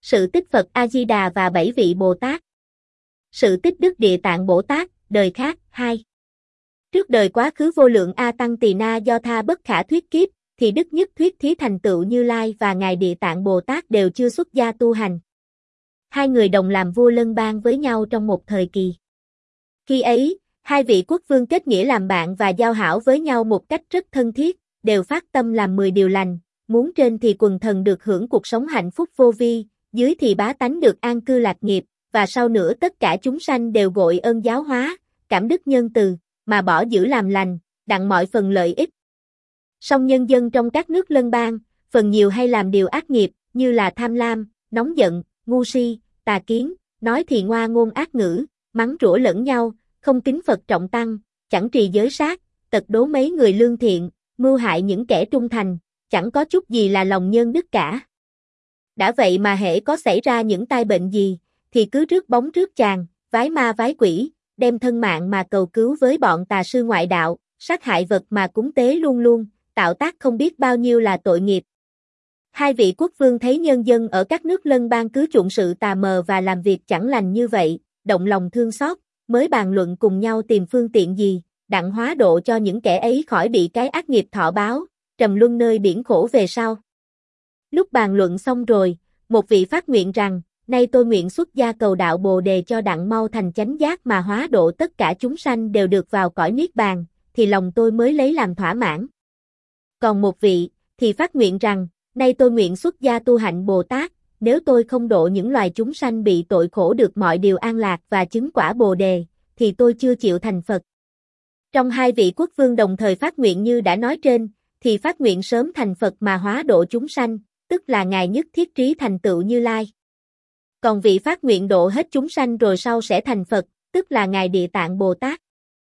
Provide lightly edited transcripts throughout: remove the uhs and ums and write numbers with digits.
Sự tích Phật A-di-đà và 7 vị Bồ Tát. Sự tích Đức Địa Tạng Bồ Tát, đời khác, 2. Trước đời quá khứ vô lượng A Tăng Tỳ Na do tha bất khả thuyết kiếp, thì Đức Nhất Thuyết Thí thành tựu Như Lai và Ngài Địa Tạng Bồ Tát đều chưa xuất gia tu hành. Hai người đồng làm vua lân bang với nhau trong một thời kỳ. Khi ấy, hai vị quốc vương kết nghĩa làm bạn và giao hảo với nhau một cách rất thân thiết, đều phát tâm làm 10 điều lành, muốn trên thì quần thần được hưởng cuộc sống hạnh phúc vô vi, dưới thì bá tánh được an cư lạc nghiệp, và sau nữa tất cả chúng sanh đều gội ơn giáo hóa, cảm đức nhân từ, mà bỏ giữ làm lành, đặng mọi phần lợi ích. Song nhân dân trong các nước lân bang, phần nhiều hay làm điều ác nghiệp, như là tham lam, nóng giận, ngu si, tà kiến, nói thì ngoa ngôn ác ngữ, mắng rủa lẫn nhau, không kính Phật trọng tăng, chẳng trì giới sát, tật đố mấy người lương thiện, mưu hại những kẻ trung thành, chẳng có chút gì là lòng nhân đức cả. Đã vậy mà hễ có xảy ra những tai bệnh gì, thì cứ rước bóng rước chàng, vái ma vái quỷ, đem thân mạng mà cầu cứu với bọn tà sư ngoại đạo, sát hại vật mà cúng tế luôn luôn, tạo tác không biết bao nhiêu là tội nghiệp. Hai vị quốc vương thấy nhân dân ở các nước lân bang cứ chuộng sự tà mờ và làm việc chẳng lành như vậy, động lòng thương xót, mới bàn luận cùng nhau tìm phương tiện gì, đặng hóa độ cho những kẻ ấy khỏi bị cái ác nghiệp thọ báo, trầm luân nơi biển khổ về sau. Lúc bàn luận xong rồi, một vị phát nguyện rằng, nay tôi nguyện xuất gia cầu đạo Bồ Đề cho đặng mau thành chánh giác mà hóa độ tất cả chúng sanh đều được vào cõi niết bàn, thì lòng tôi mới lấy làm thỏa mãn. Còn một vị, thì phát nguyện rằng, nay tôi nguyện xuất gia tu hạnh Bồ Tát, nếu tôi không độ những loài chúng sanh bị tội khổ được mọi điều an lạc và chứng quả Bồ Đề, thì tôi chưa chịu thành Phật. Trong hai vị quốc vương đồng thời phát nguyện như đã nói trên, thì phát nguyện sớm thành Phật mà hóa độ chúng sanh, tức là Ngài Nhất Thiết Trí thành tựu Như Lai. Còn vị phát nguyện độ hết chúng sanh rồi sau sẽ thành Phật, tức là Ngài Địa Tạng Bồ Tát.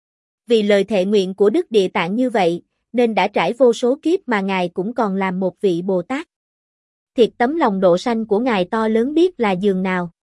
Vì lời thệ nguyện của Đức Địa Tạng như vậy, nên đã trải vô số kiếp mà Ngài cũng còn làm một vị Bồ Tát. Thiệt tấm lòng độ sanh của Ngài to lớn biết là dường nào.